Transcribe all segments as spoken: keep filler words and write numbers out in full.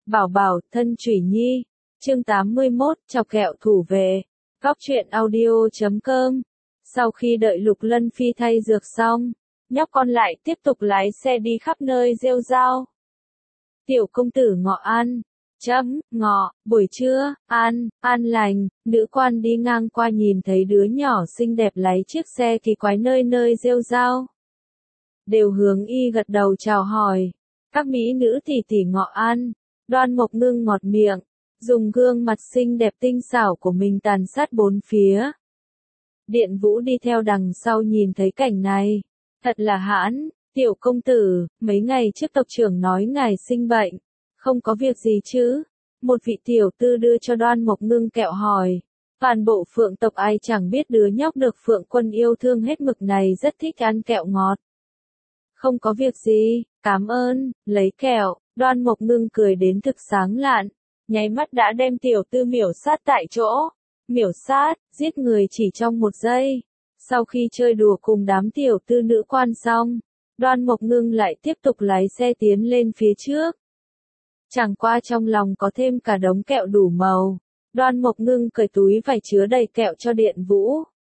Bảo bảo, thân Chủy Nhi. Chương tám mươi mốt, chọc kẹo thủ về. Góc truyện audio chấm com. Sau khi đợi Lục Lân Phi thay dược xong, nhóc con lại tiếp tục lái xe đi khắp nơi rêu rao. Tiểu công tử ngọ an. Chấm, ngọ, buổi trưa, an, an lành, nữ quan đi ngang qua nhìn thấy đứa nhỏ xinh đẹp lái chiếc xe kỳ quái nơi nơi rêu rao. Đều hướng y gật đầu chào hỏi. Các mỹ nữ tỷ tỷ ngọ an. Đoan Mộc Ngưng ngọt miệng, dùng gương mặt xinh đẹp tinh xảo của mình tàn sát bốn phía. Điện Vũ đi theo đằng sau nhìn thấy cảnh này. Thật là hãn, tiểu công tử, mấy ngày trước tộc trưởng nói ngài sinh bệnh. Không có việc gì chứ? Một vị tiểu tư đưa cho Đoan Mộc Ngưng kẹo hỏi. Toàn bộ Phượng tộc ai chẳng biết đứa nhóc được Phượng quân yêu thương hết mực này rất thích ăn kẹo ngọt. Không có việc gì, cảm ơn, lấy kẹo. Đoan Mộc Ngưng cười đến thực sáng lạn, nháy mắt đã đem tiểu tư miểu sát tại chỗ. Miểu sát, giết người chỉ trong một giây. Sau khi chơi đùa cùng đám tiểu tư nữ quan xong, Đoan Mộc Ngưng lại tiếp tục lái xe tiến lên phía trước. Chẳng qua trong lòng có thêm cả đống kẹo đủ màu. Đoan Mộc Ngưng cởi túi vải chứa đầy kẹo cho Điện Vũ.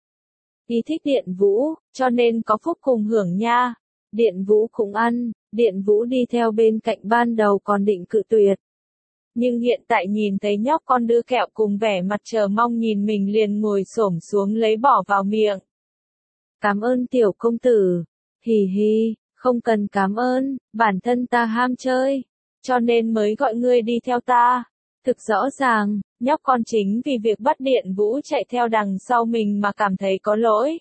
Y thích Điện Vũ, cho nên có phúc cùng hưởng nha. Điện Vũ cũng ăn. Điện Vũ đi theo bên cạnh ban đầu còn định cự tuyệt. Nhưng hiện tại nhìn thấy nhóc con đưa kẹo cùng vẻ mặt chờ mong nhìn mình liền ngồi xổm xuống lấy bỏ vào miệng. Cảm ơn tiểu công tử. Hì hì, không cần cảm ơn, bản thân ta ham chơi. Cho nên mới gọi ngươi đi theo ta. Thực rõ ràng, nhóc con chính vì việc bắt Điện Vũ chạy theo đằng sau mình mà cảm thấy có lỗi.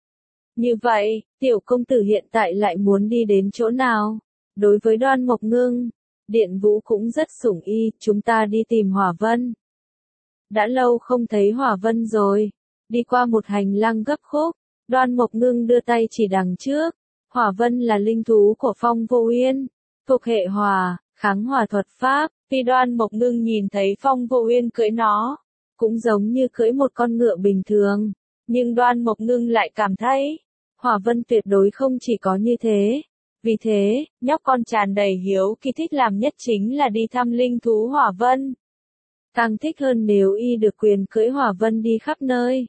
Như vậy, tiểu công tử hiện tại lại muốn đi đến chỗ nào? Đối với Đoan Mộc Ngưng, Điện Vũ cũng rất sủng y, chúng ta đi tìm Hỏa Vân. Đã lâu không thấy Hỏa Vân rồi. Đi qua một hành lang gấp khúc, Đoan Mộc Ngưng đưa tay chỉ đằng trước. Hỏa Vân là linh thú của Phong Vô Uyên, thuộc hệ hỏa, kháng hỏa thuật pháp. Khi Đoan Mộc Ngưng nhìn thấy Phong Vô Uyên cưỡi nó, cũng giống như cưỡi một con ngựa bình thường, nhưng Đoan Mộc Ngưng lại cảm thấy Hỏa Vân tuyệt đối không chỉ có như thế. Vì thế, nhóc con tràn đầy hiếu kỳ thích làm nhất chính là đi thăm linh thú Hỏa Vân. Càng thích hơn nếu y được quyền cưỡi Hỏa Vân đi khắp nơi.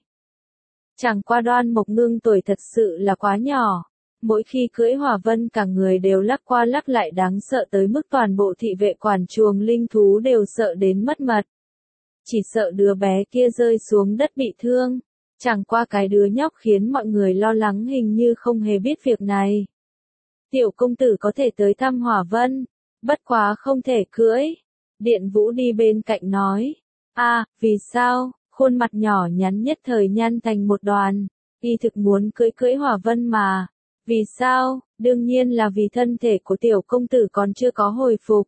Chẳng qua Đoan Mộc Ngưng tuổi thật sự là quá nhỏ. Mỗi khi cưỡi Hỏa Vân cả người đều lắc qua lắc lại đáng sợ tới mức toàn bộ thị vệ quản chuồng linh thú đều sợ đến mất mật. Chỉ sợ đứa bé kia rơi xuống đất bị thương. Chẳng qua cái đứa nhóc khiến mọi người lo lắng hình như không hề biết việc này. Tiểu công tử có thể tới thăm Hỏa Vân, bất quá không thể cưỡi. Điện Vũ đi bên cạnh nói. À, vì sao? Khuôn mặt nhỏ nhắn nhất thời nhăn thành một đoàn. Y thực muốn cưỡi cưỡi Hỏa Vân mà. Vì sao? Đương nhiên là vì thân thể của tiểu công tử còn chưa có hồi phục.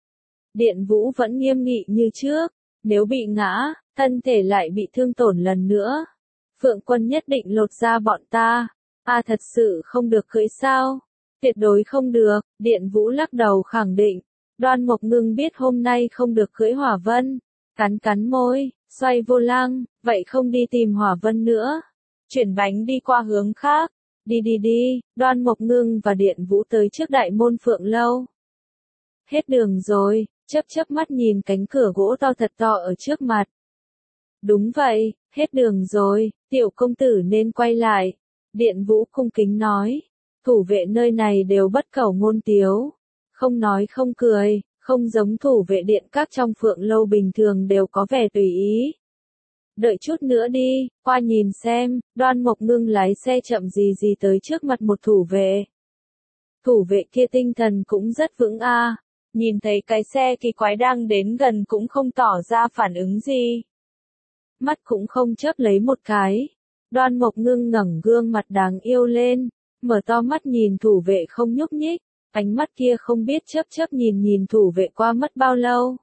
Điện Vũ vẫn nghiêm nghị như trước. Nếu bị ngã, thân thể lại bị thương tổn lần nữa. Phượng quân nhất định lột ra bọn ta. À thật sự không được cưỡi sao? Tuyệt đối không được, Điện Vũ lắc đầu khẳng định. Đoan Mộc Ngưng biết hôm nay không được cưỡi Hỏa Vân. Cắn cắn môi, xoay vô lăng, vậy không đi tìm Hỏa Vân nữa. Chuyển bánh đi qua hướng khác. Đi đi đi, Đoan Mộc Ngưng và Điện Vũ tới trước đại môn Phượng Lâu. Hết đường rồi, chớp chớp mắt nhìn cánh cửa gỗ to thật to ở trước mặt. Đúng vậy, hết đường rồi, tiểu công tử nên quay lại. Điện Vũ cung kính nói. Thủ vệ nơi này đều bất khẩu ngôn tiếu. Không nói không cười, không giống thủ vệ điện các trong Phượng Lâu bình thường đều có vẻ tùy ý. Đợi chút nữa đi, qua nhìn xem. Đoan Mộc Ngưng lái xe chậm gì gì tới trước mặt một thủ vệ. Thủ vệ kia tinh thần cũng rất vững a. À. Nhìn thấy cái xe kỳ quái đang đến gần cũng không tỏ ra phản ứng gì. Mắt cũng không chớp lấy một cái. Đoan Mộc Ngưng ngẩng gương mặt đáng yêu lên, mở to mắt nhìn thủ vệ không nhúc nhích, ánh mắt kia không biết chớp chớp nhìn nhìn thủ vệ qua mất bao lâu.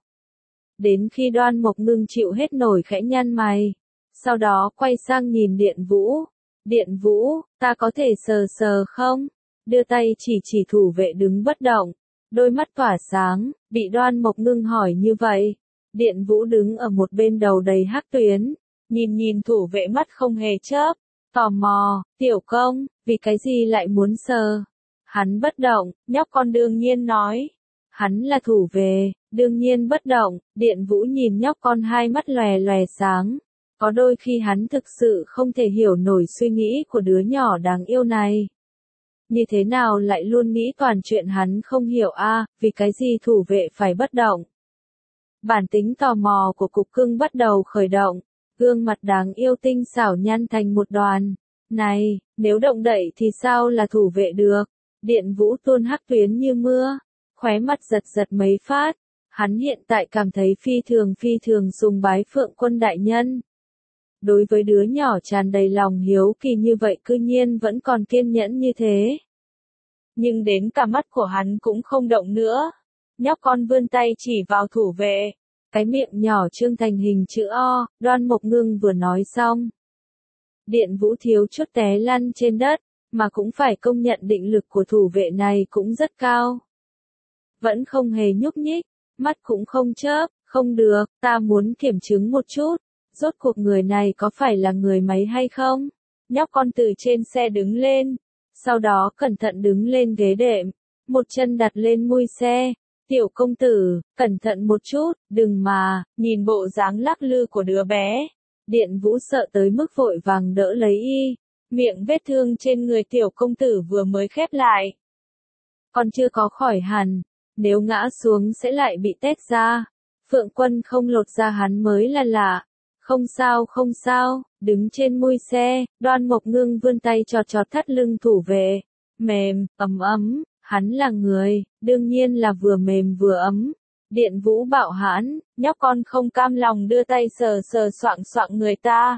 Đến khi Đoan Mộc Ngưng chịu hết nổi khẽ nhăn mày, sau đó quay sang nhìn Điện Vũ. Điện Vũ, ta có thể sờ sờ không? Đưa tay chỉ chỉ thủ vệ đứng bất động, đôi mắt tỏa sáng, bị Đoan Mộc Ngưng hỏi như vậy. Điện Vũ đứng ở một bên đầu đầy hắc tuyến, nhìn nhìn thủ vệ mắt không hề chớp, tò mò, tiểu công, vì cái gì lại muốn sờ? Hắn bất động, nhóc con đương nhiên nói. Hắn là thủ về, đương nhiên bất động, Điện Vũ nhìn nhóc con hai mắt lòe lòe sáng. Có đôi khi hắn thực sự không thể hiểu nổi suy nghĩ của đứa nhỏ đáng yêu này. Như thế nào lại luôn nghĩ toàn chuyện hắn không hiểu a, à, vì cái gì thủ vệ phải bất động. Bản tính tò mò của cục cưng bắt đầu khởi động, gương mặt đáng yêu tinh xảo nhăn thành một đoàn. Này, nếu động đậy thì sao là thủ vệ được? Điện Vũ tuôn hắc tuyến như mưa, khóe mắt giật giật mấy phát. Hắn hiện tại cảm thấy phi thường phi thường sùng bái Phượng Quân đại nhân. Đối với đứa nhỏ tràn đầy lòng hiếu kỳ như vậy cư nhiên vẫn còn kiên nhẫn như thế. Nhưng đến cả mắt của hắn cũng không động nữa. Nhóc con vươn tay chỉ vào thủ vệ. Cái miệng nhỏ trương thành hình chữ O, Đoan Mộc Ngưng vừa nói xong. Điện Vũ thiếu chút té lăn trên đất, mà cũng phải công nhận định lực của thủ vệ này cũng rất cao. Vẫn không hề nhúc nhích, mắt cũng không chớp, không được, ta muốn kiểm chứng một chút. Rốt cuộc người này có phải là người máy hay không? Nhóc con từ trên xe đứng lên, sau đó cẩn thận đứng lên ghế đệm, một chân đặt lên mui xe. Tiểu công tử, cẩn thận một chút, đừng mà, nhìn bộ dáng lắc lư của đứa bé. Điện Vũ sợ tới mức vội vàng đỡ lấy y, miệng vết thương trên người tiểu công tử vừa mới khép lại. Còn chưa có khỏi hẳn, nếu ngã xuống sẽ lại bị tét ra. Phượng Quân không lột ra hắn mới là lạ. Không sao không sao, đứng trên mui xe, Đoan Mộc Ngưng vươn tay chọt chọt thắt lưng thủ vệ. Mềm, ấm ấm, hắn là người, đương nhiên là vừa mềm vừa ấm. Điện Vũ bạo hãn, nhóc con không cam lòng đưa tay sờ sờ soạng soạng người ta.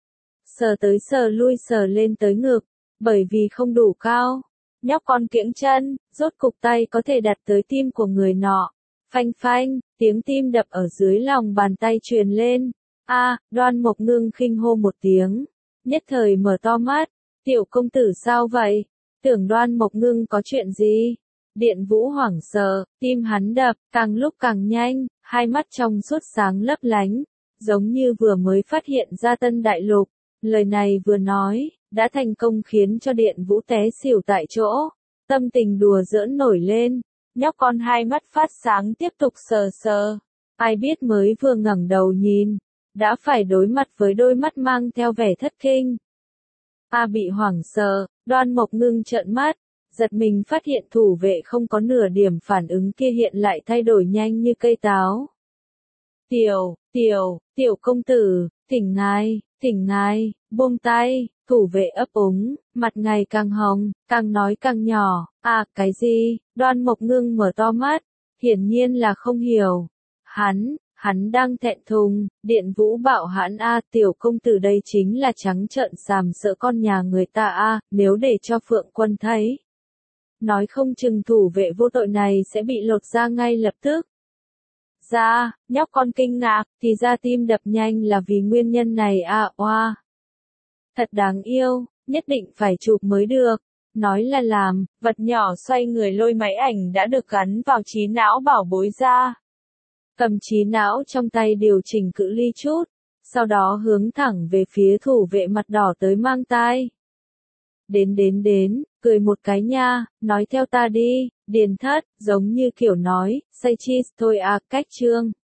Sờ tới sờ lui sờ lên tới ngực, bởi vì không đủ cao. Nhóc con kiễng chân, rốt cục tay có thể đặt tới tim của người nọ. Phanh phanh, tiếng tim đập ở dưới lòng bàn tay truyền lên. A, à, Đoan Mộc Ngưng khinh hô một tiếng, nhất thời mở to mắt. Tiểu công tử sao vậy? Tưởng Đoan Mộc Ngưng có chuyện gì? Điện Vũ hoảng sợ, tim hắn đập, càng lúc càng nhanh, hai mắt trong suốt sáng lấp lánh, giống như vừa mới phát hiện ra tân đại lục. Lời này vừa nói, đã thành công khiến cho Điện Vũ té xỉu tại chỗ. Tâm tình đùa giỡn nổi lên, nhóc con hai mắt phát sáng tiếp tục sờ sờ. Ai biết mới vừa ngẩng đầu nhìn, đã phải đối mặt với đôi mắt mang theo vẻ thất kinh. A bị hoảng sợ, Đoan Mộc Ngưng trợn mắt, giật mình phát hiện thủ vệ không có nửa điểm phản ứng kia hiện lại thay đổi nhanh như cây táo. Tiểu, tiểu, tiểu công tử, thỉnh ngài, thỉnh ngài, buông tay, thủ vệ ấp úng, mặt ngày càng hồng, càng nói càng nhỏ. À, cái gì? Đoan Mộc Ngưng mở to mắt, hiển nhiên là không hiểu. Hắn, hắn đang thẹn thùng. Điện Vũ bạo hãn a, tiểu công tử đây chính là trắng trợn sàm sợ con nhà người ta a, nếu để cho Phượng Quân thấy, nói không chừng thủ vệ vô tội này sẽ bị lột da ngay lập tức. Ra, nhóc con kinh ngạc, thì ra tim đập nhanh là vì nguyên nhân này à, oa. Thật đáng yêu, nhất định phải chụp mới được. Nói là làm, vật nhỏ xoay người lôi máy ảnh đã được gắn vào trí não bảo bối ra. Cầm trí não trong tay điều chỉnh cự ly chút, sau đó hướng thẳng về phía thủ vệ mặt đỏ tới mang tai. Đến đến đến, cười một cái nha, nói theo ta đi, Điền Thất, giống như kiểu nói, say cheese thôi à, cách chương.